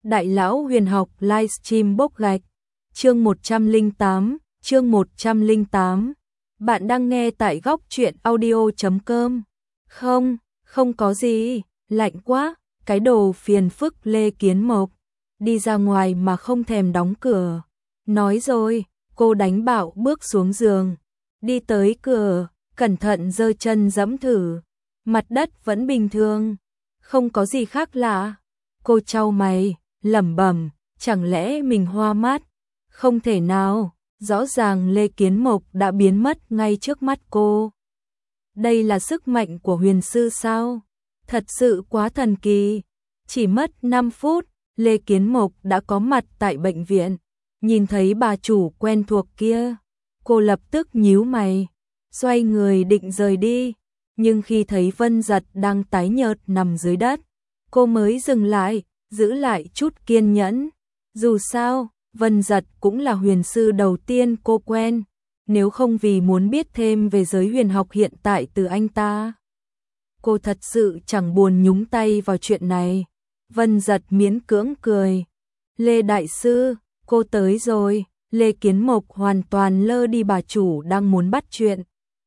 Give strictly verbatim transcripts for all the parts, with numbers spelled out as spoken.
Đại lão huyền học livestream bốc gạch. Chương một trăm lẻ tám, chương một trăm lẻ tám. Bạn đang nghe tại góc truyện audio chấm com. Không, không có gì, lạnh quá, cái đồ phiền phức Lê Kiến Mộc. Đi ra ngoài mà không thèm đóng cửa. Nói rồi, cô đánh bạo bước xuống giường. Đi tới cửa, cẩn thận giơ chân giẫm thử. Mặt đất vẫn bình thường, không có gì khác lạ. Cô chau mày, lẩm bẩm, chẳng lẽ mình hoa mắt? Không thể nào, rõ ràng Lê Kiến Mộc đã biến mất ngay trước mắt cô. Đây là sức mạnh của huyền sư sao? Thật sự quá thần kỳ. Chỉ mất năm phút, Lê Kiến Mộc đã có mặt tại bệnh viện. Nhìn thấy bà chủ quen thuộc kia, cô lập tức nhíu mày, xoay người định rời đi. Nhưng khi thấy Vân Giật đang tái nhợt nằm dưới đất, cô mới dừng lại, giữ lại chút kiên nhẫn. Dù sao, Vân Giật cũng là huyền sư đầu tiên cô quen, nếu không vì muốn biết thêm về giới huyền học hiện tại từ anh ta. Cô thật sự chẳng buồn nhúng tay vào chuyện này. Vân Giật miễn cưỡng cười. Lê Đại Sư, cô tới rồi. Lê Kiến Mộc hoàn toàn lơ đi bà chủ đang muốn bắt chuyện.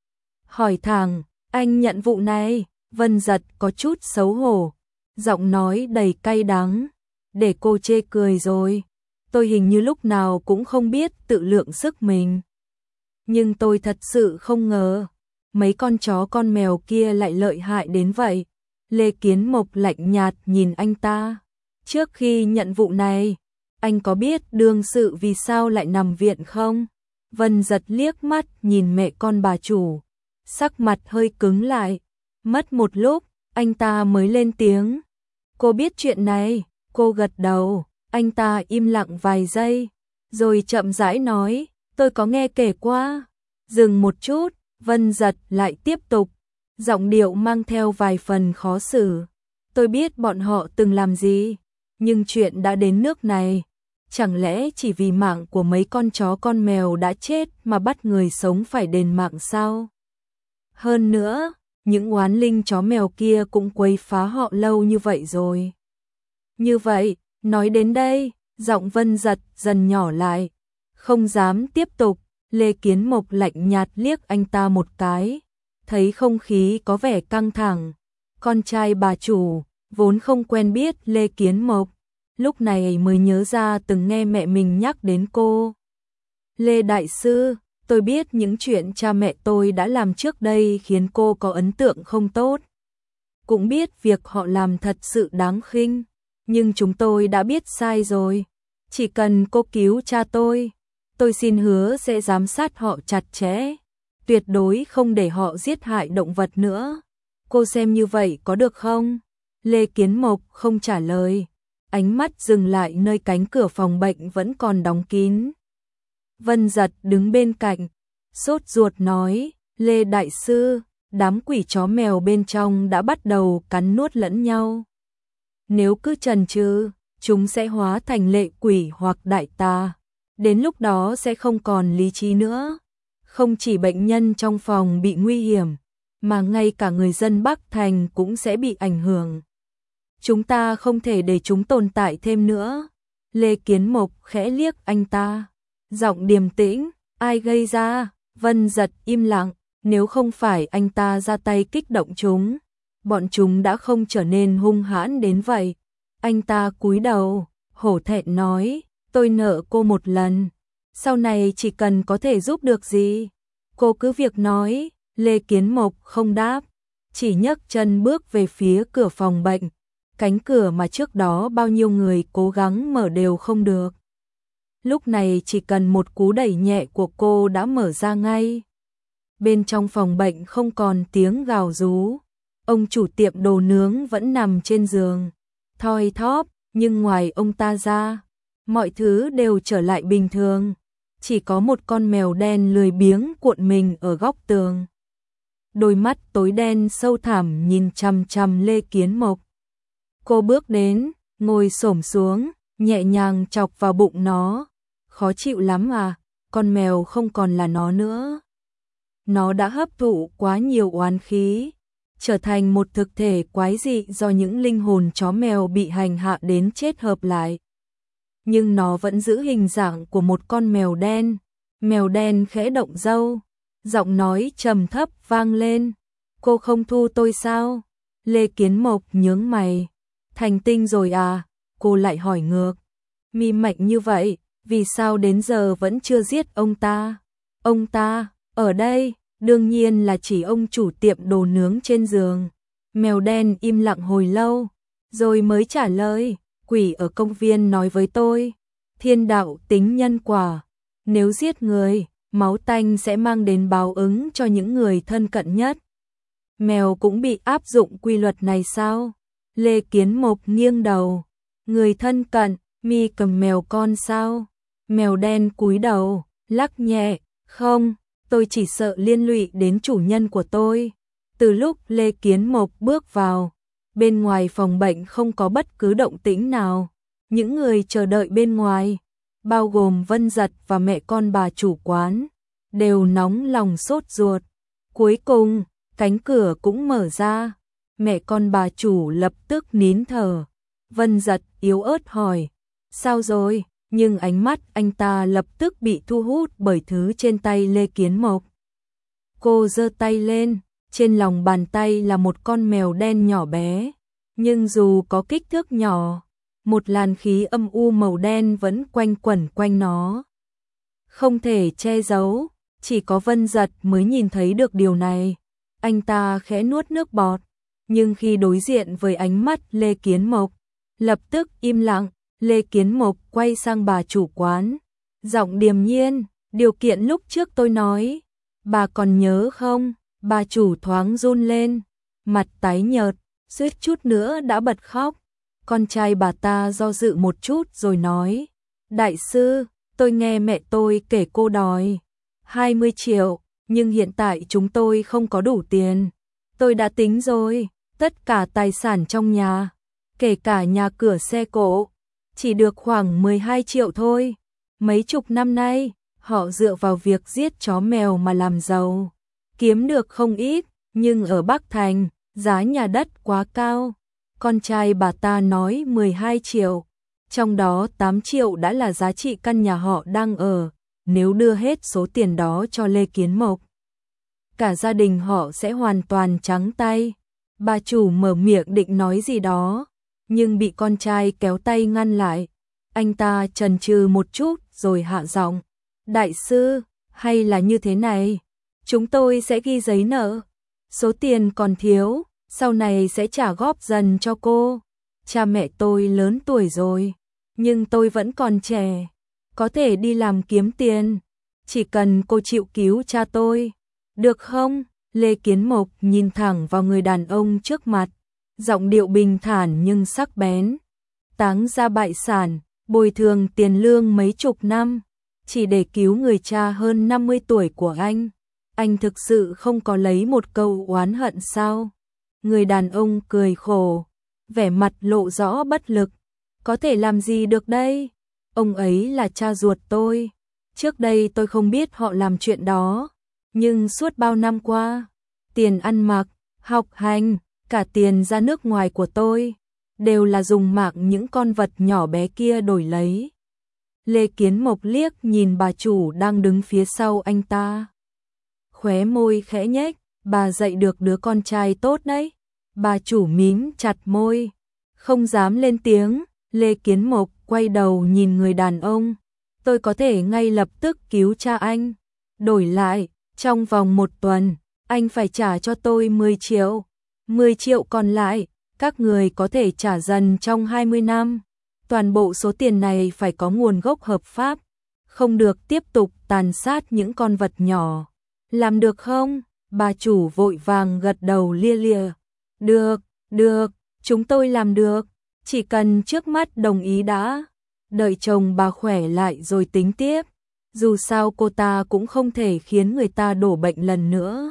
Hỏi thẳng, anh nhận vụ này? Vân Giật có chút xấu hổ, giọng nói đầy cay đắng. Để cô chê cười rồi. Tôi hình như lúc nào cũng không biết tự lượng sức mình. Nhưng tôi thật sự không ngờ, mấy con chó con mèo kia lại lợi hại đến vậy. Lê Kiến Mộc lạnh nhạt nhìn anh ta. Trước khi nhận vụ này, anh có biết đương sự vì sao lại nằm viện không? Vân Giật liếc mắt nhìn mẹ con bà chủ, sắc mặt hơi cứng lại. Mất một lúc, anh ta mới lên tiếng. Cô biết chuyện này? Cô gật đầu. Anh ta im lặng vài giây, rồi chậm rãi nói, tôi có nghe kể qua. Dừng một chút, Vân Giật lại tiếp tục, giọng điệu mang theo vài phần khó xử. Tôi biết bọn họ từng làm gì, nhưng chuyện đã đến nước này. Chẳng lẽ chỉ vì mạng của mấy con chó con mèo đã chết mà bắt người sống phải đền mạng sao? Hơn nữa, những oán linh chó mèo kia cũng quấy phá họ lâu như vậy rồi. Như vậy, nói đến đây, giọng Vân Giật dần nhỏ lại, không dám tiếp tục. Lê Kiến Mộc lạnh nhạt liếc anh ta một cái, thấy không khí có vẻ căng thẳng. Con trai bà chủ, vốn không quen biết Lê Kiến Mộc, lúc này mới nhớ ra từng nghe mẹ mình nhắc đến cô. Lê Đại Sư, tôi biết những chuyện cha mẹ tôi đã làm trước đây khiến cô có ấn tượng không tốt. Cũng biết việc họ làm thật sự đáng khinh. Nhưng chúng tôi đã biết sai rồi. Chỉ cần cô cứu cha tôi, tôi xin hứa sẽ giám sát họ chặt chẽ, tuyệt đối không để họ giết hại động vật nữa. Cô xem như vậy có được không? Lê Kiến Mộc không trả lời, ánh mắt dừng lại nơi cánh cửa phòng bệnh vẫn còn đóng kín. Vân Giật đứng bên cạnh, sốt ruột nói, Lê Đại Sư, đám quỷ chó mèo bên trong đã bắt đầu cắn nuốt lẫn nhau. Nếu cứ chần chừ, chúng sẽ hóa thành lệ quỷ hoặc đại tà. Đến lúc đó sẽ không còn lý trí nữa. Không chỉ bệnh nhân trong phòng bị nguy hiểm, mà ngay cả người dân Bắc Thành cũng sẽ bị ảnh hưởng. Chúng ta không thể để chúng tồn tại thêm nữa. Lê Kiến Mộc khẽ liếc anh ta, giọng điềm tĩnh, ai gây ra? Vân Giật im lặng, nếu không phải anh ta ra tay kích động chúng, bọn chúng đã không trở nên hung hãn đến vậy. Anh ta cúi đầu, hổ thẹn nói, tôi nợ cô một lần, sau này chỉ cần có thể giúp được gì, cô cứ việc nói. Lê Kiến Mộc không đáp, chỉ nhấc chân bước về phía cửa phòng bệnh, cánh cửa mà trước đó bao nhiêu người cố gắng mở đều không được. Lúc này chỉ cần một cú đẩy nhẹ của cô đã mở ra ngay. Bên trong phòng bệnh không còn tiếng gào rú. Ông chủ tiệm đồ nướng vẫn nằm trên giường, thoi thóp, nhưng ngoài ông ta ra, mọi thứ đều trở lại bình thường. Chỉ có một con mèo đen lười biếng cuộn mình ở góc tường. Đôi mắt tối đen sâu thẳm nhìn chằm chằm Lê Kiến Mộc. Cô bước đến, ngồi xổm xuống, nhẹ nhàng chọc vào bụng nó. Khó chịu lắm à, con mèo không còn là nó nữa. Nó đã hấp thụ quá nhiều oán khí, trở thành một thực thể quái dị do những linh hồn chó mèo bị hành hạ đến chết hợp lại. nhưng nó vẫn giữ hình dạng của một con mèo đen. Mèo đen khẽ động râu, giọng nói trầm thấp vang lên. Cô không thu tôi sao? Lê Kiến Mộc nhướng mày. Thành tinh rồi à? Cô lại hỏi ngược. Mi mạnh như vậy, vì sao đến giờ vẫn chưa giết ông ta? Ông ta, ở đây, đương nhiên là chỉ ông chủ tiệm đồ nướng trên giường. Mèo đen im lặng hồi lâu, rồi mới trả lời. Quỷ ở công viên nói với tôi, thiên đạo tính nhân quả. Nếu giết người, máu tanh sẽ mang đến báo ứng cho những người thân cận nhất. Mèo cũng bị áp dụng quy luật này sao? Lê Kiến Mộc nghiêng đầu. Người thân cận, mi cầm mèo con sao? Mèo đen cúi đầu, lắc nhẹ. Không, tôi chỉ sợ liên lụy đến chủ nhân của tôi. Từ lúc Lê Kiến Mộc bước vào, bên ngoài phòng bệnh không có bất cứ động tĩnh nào. Những người chờ đợi bên ngoài, bao gồm Vân Giật và mẹ con bà chủ quán, đều nóng lòng sốt ruột. Cuối cùng, cánh cửa cũng mở ra. Mẹ con bà chủ lập tức nín thở. Vân Giật yếu ớt hỏi, sao rồi? Nhưng ánh mắt anh ta lập tức bị thu hút bởi thứ trên tay Lê Kiến Mộc. Cô giơ tay lên, trên lòng bàn tay là một con mèo đen nhỏ bé. Nhưng dù có kích thước nhỏ, một làn khí âm u màu đen vẫn quanh quẩn quanh nó. Không thể che giấu, chỉ có Vân Giật mới nhìn thấy được điều này. Anh ta khẽ nuốt nước bọt, nhưng khi đối diện với ánh mắt Lê Kiến Mộc, lập tức im lặng. Lê Kiến Mộc quay sang bà chủ quán, giọng điềm nhiên, điều kiện lúc trước tôi nói, bà còn nhớ không? Bà chủ thoáng run lên, mặt tái nhợt, suýt chút nữa đã bật khóc. Con trai bà ta do dự một chút rồi nói, đại sư, tôi nghe mẹ tôi kể cô đòi hai mươi triệu, nhưng hiện tại chúng tôi không có đủ tiền. Tôi đã tính rồi, tất cả tài sản trong nhà, kể cả nhà cửa xe cộ, chỉ được khoảng mười hai triệu thôi. Mấy chục năm nay, họ dựa vào việc giết chó mèo mà làm giàu, kiếm được không ít, nhưng ở Bắc Thành, giá nhà đất quá cao. Con trai bà ta nói mười hai triệu, trong đó tám triệu đã là giá trị căn nhà họ đang ở. Nếu đưa hết số tiền đó cho Lê Kiến Mộc, cả gia đình họ sẽ hoàn toàn trắng tay. Bà chủ mở miệng định nói gì đó, nhưng bị con trai kéo tay ngăn lại. Anh ta chần chừ một chút rồi hạ giọng, đại sư, hay là như thế này, chúng tôi sẽ ghi giấy nợ, số tiền còn thiếu, sau này sẽ trả góp dần cho cô. Cha mẹ tôi lớn tuổi rồi, nhưng tôi vẫn còn trẻ, có thể đi làm kiếm tiền, chỉ cần cô chịu cứu cha tôi, được không? Lê Kiến Mộc nhìn thẳng vào người đàn ông trước mặt, giọng điệu bình thản nhưng sắc bén. Táng ra bại sản, bồi thường tiền lương mấy chục năm, chỉ để cứu người cha hơn năm mươi tuổi của anh. Anh thực sự không có lấy một câu oán hận sao? Người đàn ông cười khổ, vẻ mặt lộ rõ bất lực. Có thể làm gì được đây? Ông ấy là cha ruột tôi. Trước đây tôi không biết họ làm chuyện đó, nhưng suốt bao năm qua, tiền ăn mặc, học hành, cả tiền ra nước ngoài của tôi, đều là dùng mạng những con vật nhỏ bé kia đổi lấy. Lê Kiến Mộc liếc nhìn bà chủ đang đứng phía sau anh ta. Khóe môi khẽ nhếch, bà dạy được đứa con trai tốt đấy. Bà chủ mím chặt môi, không dám lên tiếng. Lê Kiến Mộc quay đầu nhìn người đàn ông. Tôi có thể ngay lập tức cứu cha anh. Đổi lại, trong vòng một tuần, anh phải trả cho tôi mười triệu. mười triệu còn lại, các người có thể trả dần trong hai mươi năm. Toàn bộ số tiền này phải có nguồn gốc hợp pháp, không được tiếp tục tàn sát những con vật nhỏ. Làm được không? Bà chủ vội vàng gật đầu lia lịa. Được, được, chúng tôi làm được, chỉ cần trước mắt đồng ý đã. Đợi chồng bà khỏe lại rồi tính tiếp. Dù sao cô ta cũng không thể khiến người ta đổ bệnh lần nữa.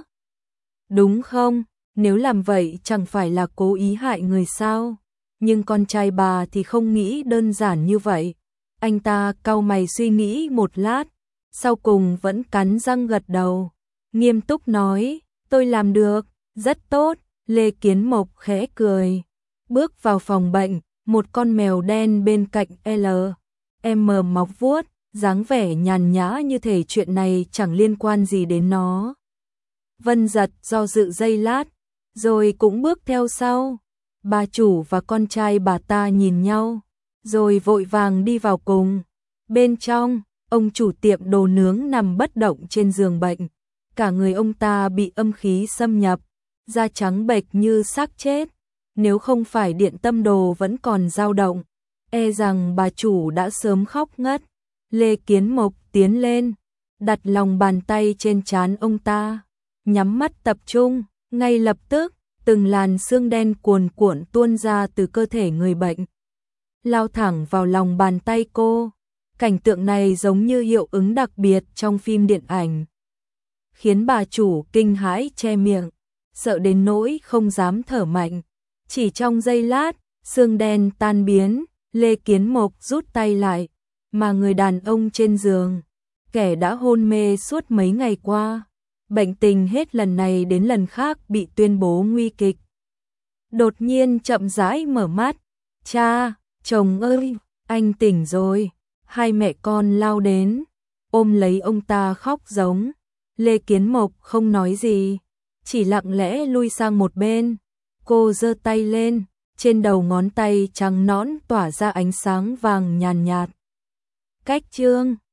Đúng không? Nếu làm vậy chẳng phải là cố ý hại người sao? Nhưng con trai bà thì không nghĩ đơn giản như vậy. Anh ta cau mày suy nghĩ một lát, sau cùng vẫn cắn răng gật đầu. Nghiêm túc nói, tôi làm được, rất tốt. Lê Kiến Mộc khẽ cười, bước vào phòng bệnh, một con mèo đen bên cạnh L. em mờ mọc vuốt, dáng vẻ nhàn nhã như thể chuyện này chẳng liên quan gì đến nó. Vân Giật do dự giây lát, rồi cũng bước theo sau. Bà chủ và con trai bà ta nhìn nhau, rồi vội vàng đi vào cùng. Bên trong, ông chủ tiệm đồ nướng nằm bất động trên giường bệnh. Cả người ông ta bị âm khí xâm nhập, da trắng bệch như xác chết. Nếu không phải điện tâm đồ vẫn còn dao động, e rằng bà chủ đã sớm khóc ngất. Lê Kiến Mộc tiến lên, đặt lòng bàn tay trên trán ông ta, nhắm mắt tập trung, ngay lập tức, từng làn sương đen cuồn cuộn tuôn ra từ cơ thể người bệnh, lao thẳng vào lòng bàn tay cô. Cảnh tượng này giống như hiệu ứng đặc biệt trong phim điện ảnh, khiến bà chủ kinh hãi che miệng, sợ đến nỗi không dám thở mạnh. Chỉ trong giây lát, sương đen tan biến, Lê Kiến Mộc rút tay lại, mà người đàn ông trên giường, kẻ đã hôn mê suốt mấy ngày qua, bệnh tình hết lần này đến lần khác bị tuyên bố nguy kịch. Đột nhiên chậm rãi mở mắt, cha, chồng ơi, anh tỉnh rồi. Hai mẹ con lao đến, ôm lấy ông ta khóc giống. Lê Kiến Mộc không nói gì, chỉ lặng lẽ lui sang một bên. Cô giơ tay lên, trên đầu ngón tay trắng nõn tỏa ra ánh sáng vàng nhàn nhạt. Cách chương